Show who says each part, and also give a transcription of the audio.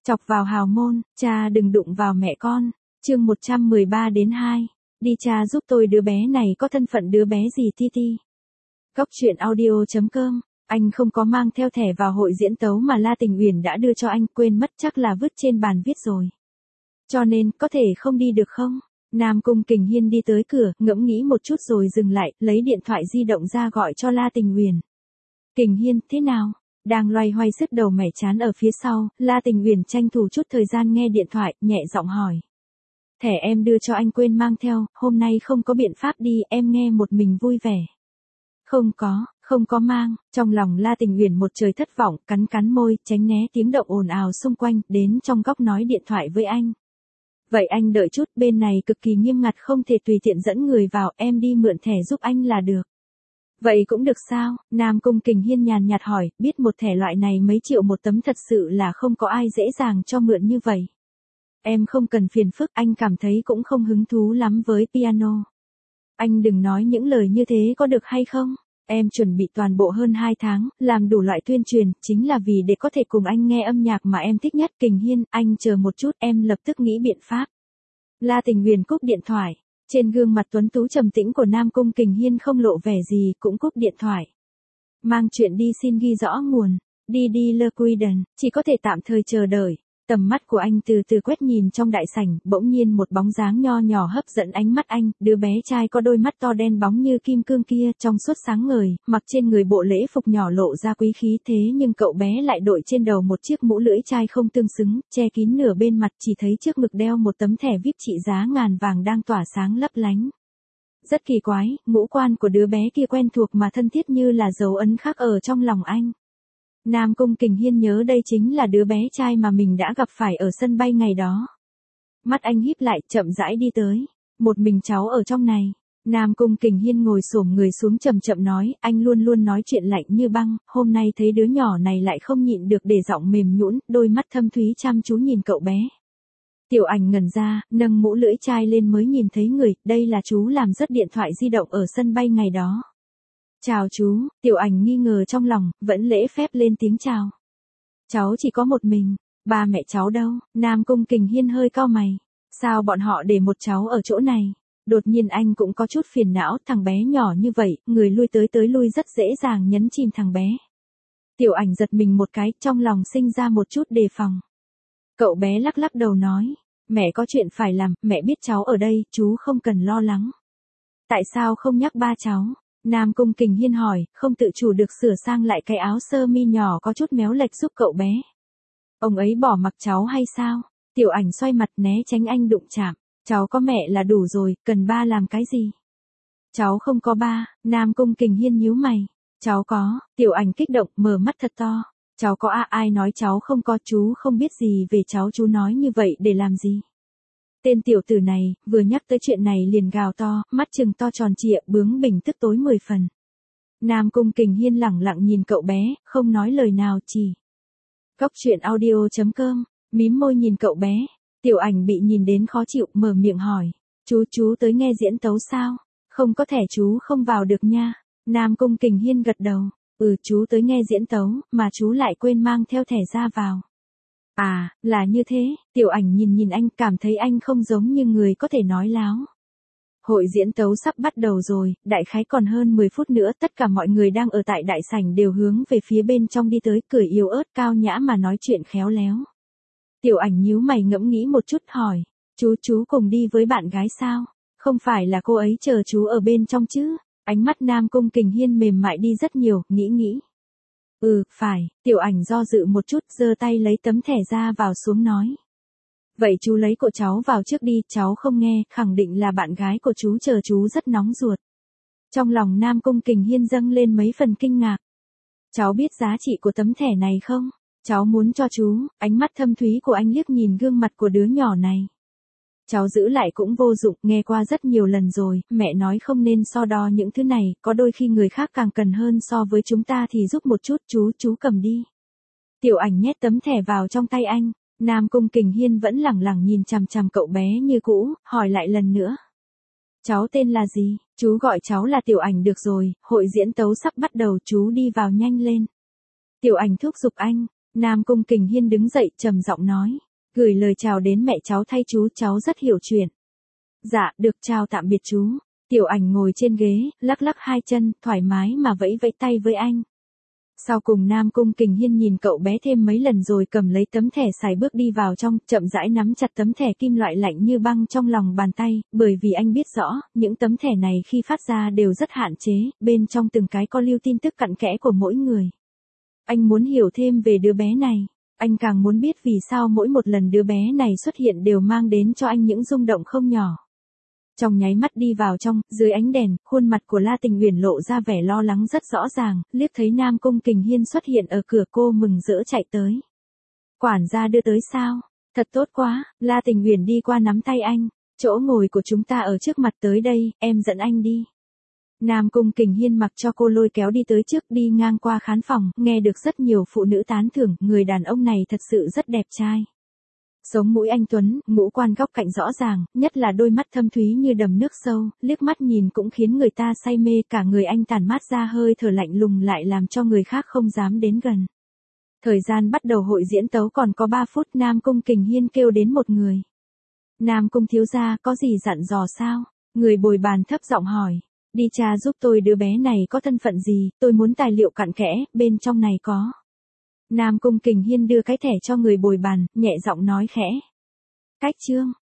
Speaker 1: Chọc vào hào môn, cha đừng đụng vào mẹ con. Chương 113-2. Đi cha giúp tôi, đứa bé này có thân phận đứa bé gì Titi. Góc truyện audio.com. Anh không có mang theo thẻ vào hội diễn tấu mà La Tình Uyển đã đưa cho anh, quên mất chắc là vứt trên bàn viết rồi. Cho nên, có thể không đi được không? Nam Cung Kình Hiên đi tới cửa, ngẫm nghĩ một chút rồi dừng lại, lấy điện thoại di động ra gọi cho La Tình Uyển. Kình Hiên, thế nào? Đang loay hoay sức đầu mẻ chán ở phía sau, La Tình Uyển tranh thủ chút thời gian nghe điện thoại, nhẹ giọng hỏi. Thẻ em đưa cho anh quên mang theo, hôm nay không có biện pháp đi, em nghe một mình vui vẻ. Không có mang, trong lòng La Tình Uyển một trời thất vọng, cắn môi, tránh né tiếng động ồn ào xung quanh, đến trong góc nói điện thoại với anh. Vậy anh đợi chút, bên này cực kỳ nghiêm ngặt không thể tùy tiện dẫn người vào, em đi mượn thẻ giúp anh là được. Vậy cũng được sao? Nam Cung Kình Hiên nhàn nhạt hỏi, biết một thẻ loại này mấy triệu một tấm thật sự là không có ai dễ dàng cho mượn như vậy. Em không cần phiền phức, anh cảm thấy cũng không hứng thú lắm với piano. Anh đừng nói những lời như thế có được hay không? Em chuẩn bị toàn bộ hơn 2 tháng, làm đủ loại tuyên truyền, chính là vì để có thể cùng anh nghe âm nhạc mà em thích nhất. Kình Hiên, anh chờ một chút, em lập tức nghĩ biện pháp. La Tình Uyển cúp điện thoại. Trên gương mặt tuấn tú trầm tĩnh của Nam Cung Kình Hiên không lộ vẻ gì, cũng cúp điện thoại. Mang chuyện đi xin ghi rõ nguồn. Đi Le Quiden, chỉ có thể tạm thời chờ đợi. Tầm mắt của anh từ từ quét nhìn trong đại sảnh, bỗng nhiên một bóng dáng nho nhỏ hấp dẫn ánh mắt anh, đứa bé trai có đôi mắt to đen bóng như kim cương kia, trong suốt sáng ngời, mặc trên người bộ lễ phục nhỏ lộ ra quý khí, thế nhưng cậu bé lại đội trên đầu một chiếc mũ lưỡi trai không tương xứng, che kín nửa bên mặt, chỉ thấy trước ngực đeo một tấm thẻ VIP trị giá ngàn vàng đang tỏa sáng lấp lánh. Rất kỳ quái, ngũ quan của đứa bé kia quen thuộc mà thân thiết như là dấu ấn khắc ở trong lòng anh. Nam Cung Kình Hiên nhớ đây chính là đứa bé trai mà mình đã gặp phải ở sân bay ngày đó. Mắt anh híp lại, chậm rãi đi tới. Một mình cháu ở trong này. Nam Cung Kình Hiên ngồi xổm người xuống chậm chậm nói, anh luôn luôn nói chuyện lạnh như băng, hôm nay thấy đứa nhỏ này lại không nhịn được để giọng mềm nhũn, đôi mắt thâm thúy chăm chú nhìn cậu bé. Tiểu Ảnh ngẩn ra, nâng mũ lưỡi trai lên mới nhìn thấy người, đây là chú làm rớt điện thoại di động ở sân bay ngày đó. Chào chú, Tiểu Ảnh nghi ngờ trong lòng, vẫn lễ phép lên tiếng chào. Cháu chỉ có một mình, ba mẹ cháu đâu? Nam Cung Kình Hiên hơi cau mày. Sao bọn họ để một cháu ở chỗ này? Đột nhiên anh cũng có chút phiền não, thằng bé nhỏ như vậy, người lui tới lui rất dễ dàng nhấn chìm thằng bé. Tiểu Ảnh giật mình một cái, trong lòng sinh ra một chút đề phòng. Cậu bé lắc đầu nói, mẹ có chuyện phải làm, mẹ biết cháu ở đây, chú không cần lo lắng. Tại sao không nhắc ba cháu? Nam Cung Kình Hiên hỏi, không tự chủ được sửa sang lại cái áo sơ mi nhỏ có chút méo lệch giúp cậu bé. Ông ấy bỏ mặc cháu hay sao? Tiểu Ảnh xoay mặt né tránh anh đụng chạm. Cháu có mẹ là đủ rồi, cần ba làm cái gì? Cháu không có ba, Nam Cung Kình Hiên nhíu mày. Cháu có, Tiểu Ảnh kích động, mở mắt thật to. Cháu có ai nói cháu không có, chú không biết gì về cháu, chú nói như vậy để làm gì? Tên tiểu tử này, vừa nhắc tới chuyện này liền gào to, mắt trừng to tròn trịa, bướng bỉnh tức tối 10 phần. Nam Cung Kình Hiên lẳng lặng nhìn cậu bé, không nói lời nào, chỉ. Góc truyện audio.com, mím môi nhìn cậu bé. Tiểu Ảnh bị nhìn đến khó chịu, mở miệng hỏi. Chú tới nghe diễn tấu sao? Không có thẻ chú không vào được nha. Nam Cung Kình Hiên gật đầu. Chú tới nghe diễn tấu, mà chú lại quên mang theo thẻ ra vào. À, là như thế. Tiểu Ảnh nhìn anh, cảm thấy anh không giống như người có thể nói láo. Hội diễn tấu sắp bắt đầu rồi, đại khái còn hơn 10 phút nữa, tất cả mọi người đang ở tại đại sảnh đều hướng về phía bên trong đi tới, cười yếu ớt cao nhã mà nói chuyện khéo léo. Tiểu Ảnh nhíu mày ngẫm nghĩ một chút hỏi, chú cùng đi với bạn gái sao? Không phải là cô ấy chờ chú ở bên trong chứ? Ánh mắt Nam Cung Kình Hiên mềm mại đi rất nhiều, nghĩ. Phải, Tiểu Ảnh do dự một chút, giơ tay lấy tấm thẻ ra vào xuống nói. Vậy chú lấy của cháu vào trước đi, cháu không nghe, khẳng định là bạn gái của chú chờ chú rất nóng ruột. Trong lòng Nam Cung Kình Hiên dâng lên mấy phần kinh ngạc. Cháu biết giá trị của tấm thẻ này không? Cháu muốn cho chú, ánh mắt thâm thúy của anh liếc nhìn gương mặt của đứa nhỏ này. Cháu giữ lại cũng vô dụng, nghe qua rất nhiều lần rồi, mẹ nói không nên so đo những thứ này, có đôi khi người khác càng cần hơn so với chúng ta thì giúp một chút, chú cầm đi. Tiểu Ảnh nhét tấm thẻ vào trong tay anh, Nam Cung Kình Hiên vẫn lẳng lặng nhìn chằm chằm cậu bé như cũ, hỏi lại lần nữa. Cháu tên là gì? Chú gọi cháu là Tiểu Ảnh được rồi, hội diễn tấu sắp bắt đầu, chú đi vào nhanh lên. Tiểu Ảnh thúc giục anh. Nam Cung Kình Hiên đứng dậy trầm giọng nói. Gửi lời chào đến mẹ cháu thay chú, cháu rất hiểu chuyện. Dạ, được, chào tạm biệt chú. Tiểu Ảnh ngồi trên ghế, lắc lắc hai chân, thoải mái mà vẫy vẫy tay với anh. Sau cùng Nam Cung Kình Hiên nhìn cậu bé thêm mấy lần rồi cầm lấy tấm thẻ xài bước đi vào trong, chậm rãi nắm chặt tấm thẻ kim loại lạnh như băng trong lòng bàn tay, bởi vì anh biết rõ, những tấm thẻ này khi phát ra đều rất hạn chế, bên trong từng cái có lưu tin tức cặn kẽ của mỗi người. Anh muốn hiểu thêm về đứa bé này, anh càng muốn biết vì sao mỗi một lần đứa bé này xuất hiện đều mang đến cho anh những rung động không nhỏ. Trong nháy mắt đi vào trong, dưới ánh đèn, khuôn mặt của La Tình Uyển lộ ra vẻ lo lắng rất rõ ràng, liếc thấy Nam Cung Kình Hiên xuất hiện ở cửa cô mừng rỡ chạy tới. Quản gia đưa tới sao? Thật tốt quá, La Tình Uyển đi qua nắm tay anh, chỗ ngồi của chúng ta ở trước mặt tới đây, em dẫn anh đi. Nam Cung Kình Hiên mặc cho cô lôi kéo đi tới trước, đi ngang qua khán phòng, nghe được rất nhiều phụ nữ tán thưởng, người đàn ông này thật sự rất đẹp trai. Sống mũi anh tuấn, ngũ quan góc cạnh rõ ràng, nhất là đôi mắt thâm thúy như đầm nước sâu, liếc mắt nhìn cũng khiến người ta say mê, cả người anh tản mát ra hơi thở lạnh lùng lại làm cho người khác không dám đến gần. Thời gian bắt đầu hội diễn tấu còn có 3 phút, Nam Cung Kình Hiên kêu đến một người. Nam Cung thiếu gia, có gì dặn dò sao? Người bồi bàn thấp giọng hỏi. Đi tra giúp tôi đứa bé này có thân phận gì, tôi muốn tài liệu cặn kẽ, bên trong này có. Nam Cung Kình Hiên đưa cái thẻ cho người bồi bàn, nhẹ giọng nói khẽ. Cách chương.